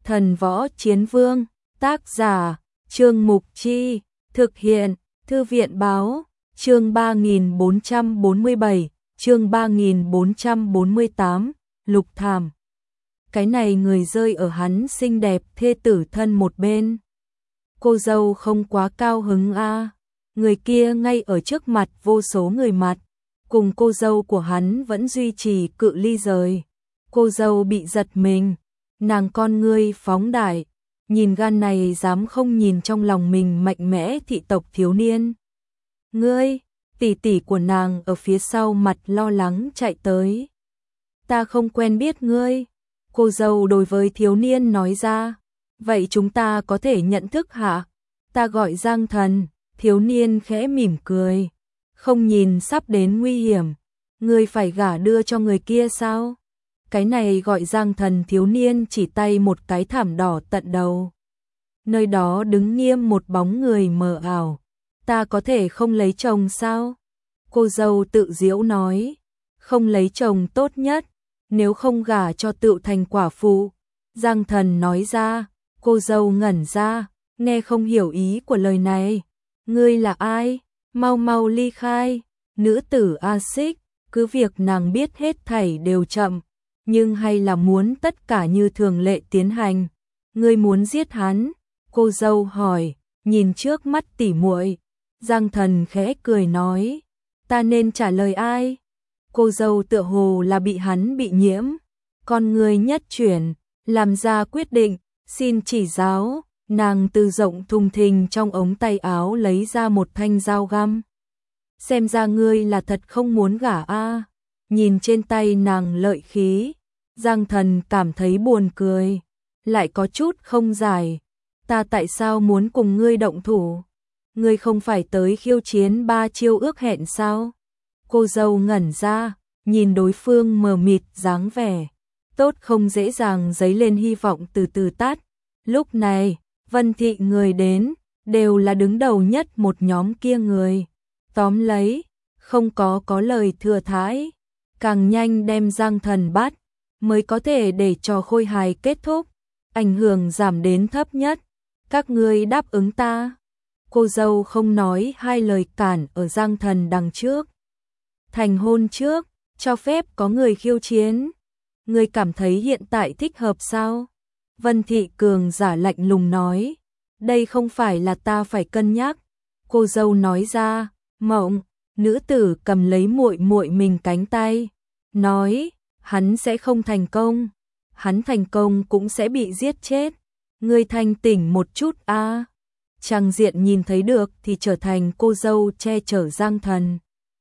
Thần Võ Chiến Vương, tác giả, Trương Mục Chi, thực hiện, Thư viện Báo, chương 3447, chương 3448, Lục Thảm. Cái này người rơi ở hắn xinh đẹp thê tử thân một bên. Cô dâu không quá cao hứng a. Người kia ngay ở trước mặt vô số người mặt, cùng cô dâu của hắn vẫn duy trì cự ly rời. Cô dâu bị giật mình, nàng con ngươi phóng đại, nhìn gan này dám không nhìn trong lòng mình mạnh mẽ thị tộc thiếu niên. Ngươi, tỷ tỷ của nàng ở phía sau mặt lo lắng chạy tới. Ta không quen biết ngươi, cô dâu đối với thiếu niên nói ra. Vậy chúng ta có thể nhận thức hả? Ta gọi Giang Thần. Thiếu niên khẽ mỉm cười. Không nhìn sắp đến nguy hiểm, ngươi phải gả đưa cho người kia sao? Cái này gọi Giang Thần. Thiếu niên chỉ tay một cái thảm đỏ tận đầu. Nơi đó đứng nghiêm một bóng người mờ ảo. Ta có thể không lấy chồng sao? Cô dâu tự giễu nói. Không lấy chồng tốt nhất, nếu không gả cho tự thành quả phụ. Giang Thần nói ra. Cô dâu ngẩn ra, nghe không hiểu ý của lời này. Ngươi là ai? Mau mau ly khai. Nữ tử A Xích, cứ việc nàng biết hết thảy đều chậm, nhưng hay là muốn tất cả như thường lệ tiến hành. Ngươi muốn giết hắn? Cô dâu hỏi, nhìn trước mắt tỉ muội. Giang Thần khẽ cười nói, ta nên trả lời ai? Cô dâu tựa hồ là bị hắn bị nhiễm, con người nhất chuyển, làm ra quyết định, xin chỉ giáo. Nàng từ rộng thùng thình trong ống tay áo lấy ra một thanh dao găm. Xem ra ngươi là thật không muốn gả a. Nhìn trên tay nàng lợi khí, Giang Thần cảm thấy buồn cười, lại có chút không giải. Ta tại sao muốn cùng ngươi động thủ? Ngươi không phải tới khiêu chiến 3 chiêu ước hẹn sao? Cô dâu ngẩn ra, nhìn đối phương mờ mịt dáng vẻ tốt không dễ dàng dấy lên hy vọng từ từ tắt. Lúc này, Vân thị người đến, đều là đứng đầu nhất một nhóm kia người. Tóm lấy, không có lời thừa thãi, càng nhanh đem Giang Thần bắt, mới có thể để trò khôi hài kết thúc, ảnh hưởng giảm đến thấp nhất. Các ngươi đáp ứng ta. Cô dâu không nói hai lời cản ở Giang Thần đằng trước. Thành hôn trước, cho phép có người khiêu chiến. Ngươi cảm thấy hiện tại thích hợp sao? Vân thị cường giả lạnh lùng nói, đây không phải là ta phải cân nhắc. Cô dâu nói ra, Mộng. Nữ tử cầm lấy muội muội mình cánh tay, nói, hắn sẽ không thành công, hắn thành công cũng sẽ bị giết chết. Ngươi thanh tỉnh một chút a. Trang diện nhìn thấy được thì trở thành cô dâu che chở Giang Thần.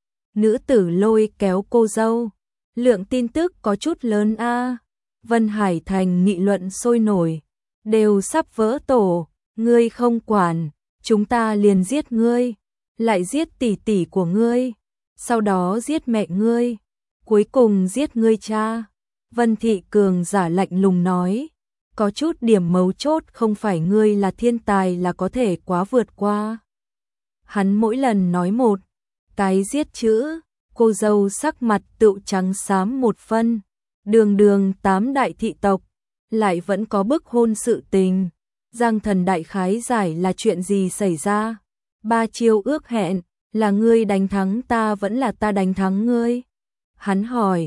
Nữ tử lôi kéo cô dâu, lượng tin tức có chút lớn a. Vân Hải Thành nghị luận sôi nổi, đều sắp vỡ tổ. Ngươi không quản, chúng ta liền giết ngươi, lại giết tỷ tỷ của ngươi, sau đó giết mẹ ngươi, cuối cùng giết ngươi cha. Vân thị cường giả lạnh lùng nói, có chút điểm mấu chốt không phải ngươi là thiên tài là có thể quá vượt qua. Hắn mỗi lần nói một cái giết chữ, cô dâu sắc mặt tựu trắng xám một phân. Đường 8 đại thị tộc, lại vẫn có bức hôn sự tình. Giang Thần đại khái giải là chuyện gì xảy ra? 3 chiêu ước hẹn, là ngươi đánh thắng ta vẫn là ta đánh thắng ngươi? Hắn hỏi,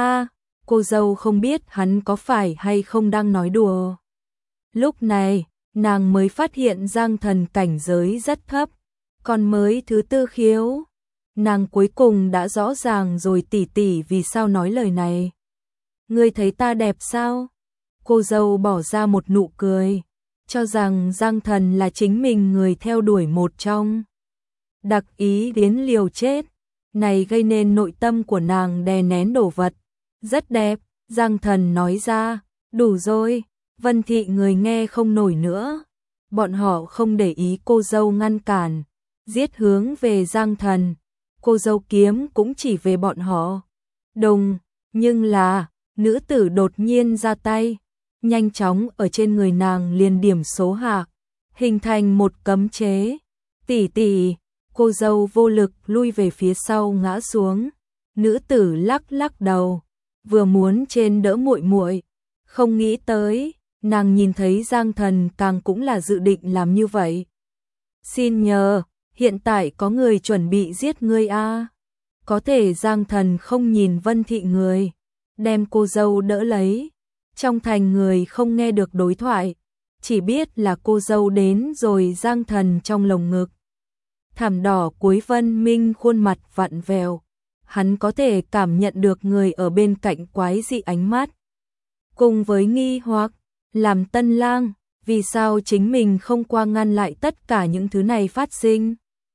cô dâu không biết hắn có phải hay không đang nói đùa. Lúc này, nàng mới phát hiện Giang Thần cảnh giới rất thấp, còn mới thứ 4 khiếu. Nàng cuối cùng đã rõ ràng rồi tỷ tỷ vì sao nói lời này. Ngươi thấy ta đẹp sao? Cô dâu bỏ ra một nụ cười, cho rằng Giang Thần là chính mình người theo đuổi một trong. Đặc ý đến liều chết, này gây nên nội tâm của nàng đè nén đổ vật. Rất đẹp, Giang Thần nói ra, đủ rồi. Vân thị người nghe không nổi nữa. Bọn họ không để ý cô dâu ngăn cản, giết hướng về Giang Thần. Cô dâu kiếm cũng chỉ về bọn họ. Đùng, nhưng là, nữ tử đột nhiên ra tay, nhanh chóng ở trên người nàng liền điểm số hạ, hình thành một cấm chế. Tỷ tỷ, cô dâu vô lực lui về phía sau ngã xuống. Nữ tử lắc lắc đầu, vừa muốn trên đỡ muội muội, không nghĩ tới, Nàng nhìn thấy Giang Thần càng cũng là dự định làm như vậy. Xin nhờ, hiện tại có người chuẩn bị giết ngươi a. Có thể Giang Thần không nhìn Vân Thị người, đem cô dâu đỡ lấy. Trong thành người không nghe được đối thoại, chỉ biết là cô dâu đến rồi. Giang Thần trong lồng ngực thảm đỏ cuối Vân Minh khuôn mặt vặn vẹo, hắn có thể cảm nhận được người ở bên cạnh quái dị ánh mắt. Cùng với nghi hoặc, làm tân lang, vì sao chính mình không qua ngăn lại tất cả những thứ này phát sinh.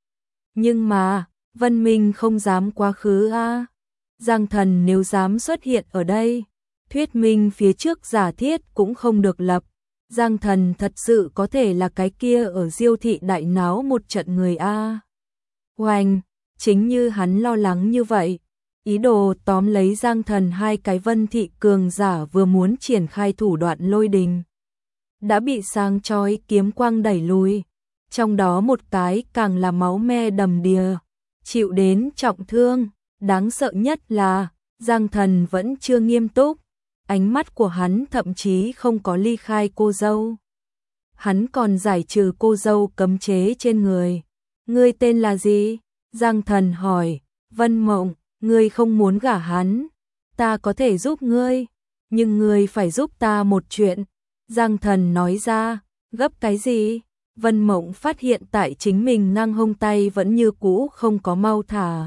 Nhưng mà, Vân Minh không dám quá khứ a. Giang Thần nếu dám xuất hiện ở đây, thuyết minh phía trước giả thiết cũng không được lập. Giang Thần thật sự có thể là cái kia ở Diêu thị đại náo một trận người a. Oanh, chính như hắn lo lắng như vậy, ý đồ tóm lấy Giang Thần hai cái Vân Thị cường giả vừa muốn triển khai thủ đoạn lôi đình, đã bị sáng chói kiếm quang đẩy lùi, trong đó một cái càng là máu me đầm đìa, chịu đến trọng thương. Đáng sợ nhất là Giang Thần vẫn chưa nghiêm túc, ánh mắt của hắn thậm chí không có ly khai cô dâu. Hắn còn giải trừ cô dâu cấm chế trên người. Ngươi tên là gì? Giang Thần hỏi. Vân Mộng. Ngươi không muốn gả hắn, ta có thể giúp ngươi, nhưng ngươi phải giúp ta một chuyện. Giang Thần nói ra. Gấp cái gì? Vân Mộng phát hiện tại chính mình ngang hông tay vẫn như cũ không có mau thả.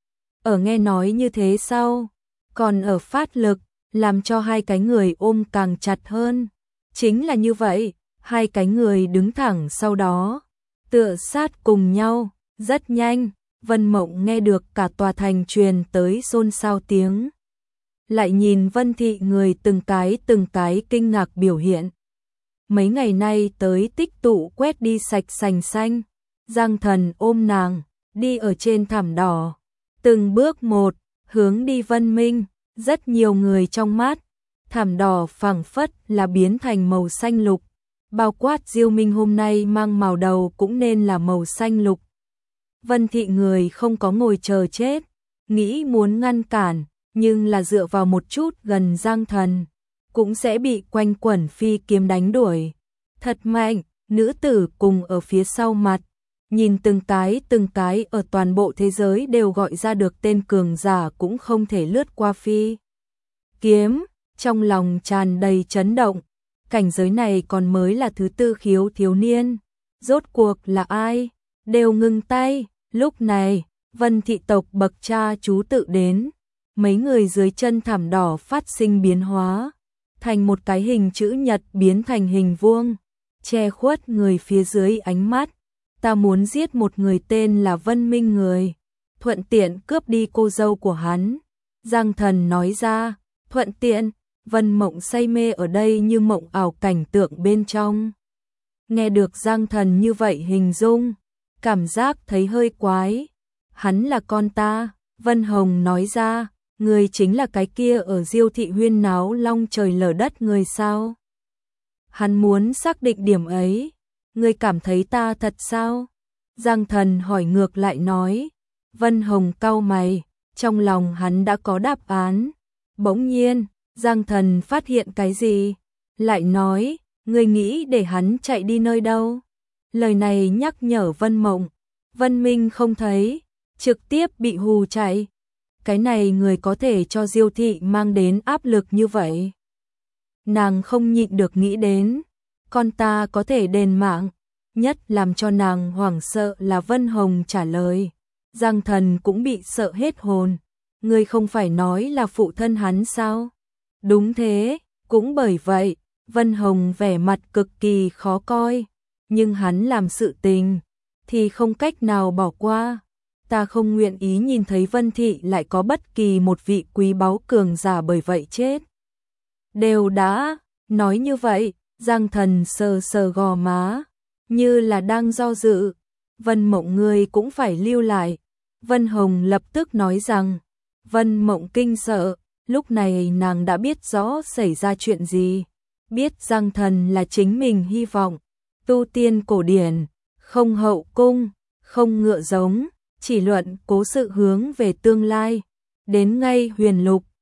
Ở nghe nói như thế sau, còn ở phát lực, làm cho hai cái người ôm càng chặt hơn. Chính là như vậy, hai cái người đứng thẳng sau đó, tựa sát cùng nhau, rất nhanh. Vân Mộng nghe được cả tòa thành truyền tới xôn xao tiếng. Lại nhìn Vân Thị người từng cái kinh ngạc biểu hiện. Mấy ngày nay tới tích tụ quét đi sạch sành xanh. Giang Thần ôm nàng, đi ở trên thảm đỏ. Từng bước một, hướng đi Vân Minh. Rất nhiều người trong mắt, thảm đỏ phảng phất là biến thành màu xanh lục. Bao quát Diêu Minh hôm nay mang màu đầu cũng nên là màu xanh lục. Vân Thị người không có ngồi chờ chết, nghĩ muốn ngăn cản, nhưng là dựa vào một chút gần Giang Thần, cũng sẽ bị quanh quẩn phi kiếm đánh đuổi. Thật mạnh, nữ tử cùng ở phía sau mặt, nhìn từng cái ở toàn bộ thế giới đều gọi ra được tên cường giả cũng không thể lướt qua phi kiếm, trong lòng tràn đầy chấn động. Cảnh giới này còn mới là thứ tư khiếu thiếu niên, rốt cuộc là ai? Đều ngừng tay. Lúc này, Vân Thị tộc bậc cha chú tự đến, mấy người dưới chân thảm đỏ phát sinh biến hóa, thành một cái hình chữ nhật biến thành hình vuông, che khuất người phía dưới ánh mắt. Ta muốn giết một người tên là Vân Minh người, thuận tiện cướp đi cô dâu của hắn. Giang Thần nói ra. Thuận tiện? Vân Mộng say mê ở đây như mộng ảo cảnh tượng bên trong. Nghe được Giang Thần như vậy hình dung, cảm giác thấy hơi quái. Hắn là con ta. Vân Hồng nói ra. Người chính là cái kia ở Diêu thị huyên náo long trời lở đất người sao? Hắn muốn xác định điểm ấy. Ngươi cảm thấy ta thật sao? Giang Thần hỏi ngược lại nói. Vân Hồng cau mày, trong lòng hắn đã có đáp án. Bỗng nhiên, Giang Thần phát hiện cái gì? Lại nói, ngươi nghĩ để hắn chạy đi nơi đâu? Lời này nhắc nhở Vân Mộng. Vân Minh không thấy, trực tiếp bị hù chạy. Cái này người có thể cho Diêu thị mang đến áp lực như vậy. Nàng không nhịn được nghĩ đến, con ta có thể đền mạng. Nhất làm cho nàng hoảng sợ là Vân Hồng trả lời. Giang Thần cũng bị sợ hết hồn. Ngươi không phải nói là phụ thân hắn sao? Đúng thế, cũng bởi vậy, Vân Hồng vẻ mặt cực kỳ khó coi. Nhưng hắn làm sự tình, thì không cách nào bỏ qua. Ta không nguyện ý nhìn thấy Vân Thị lại có bất kỳ một vị quý báu cường giả bởi vậy chết. Đều đã, nói như vậy, Giang Thần sờ sờ gò má, như là đang do dự. Vân Mộng ngươi cũng phải lưu lại. Vân Hồng lập tức nói rằng. Vân Mộng kinh sợ, lúc này nàng đã biết rõ xảy ra chuyện gì. Biết Giang Thần là chính mình hy vọng. Tu tiên cổ điển, không hậu cung, không ngựa giống, chỉ luận cố sự hướng về tương lai. Đến ngay huyền lục,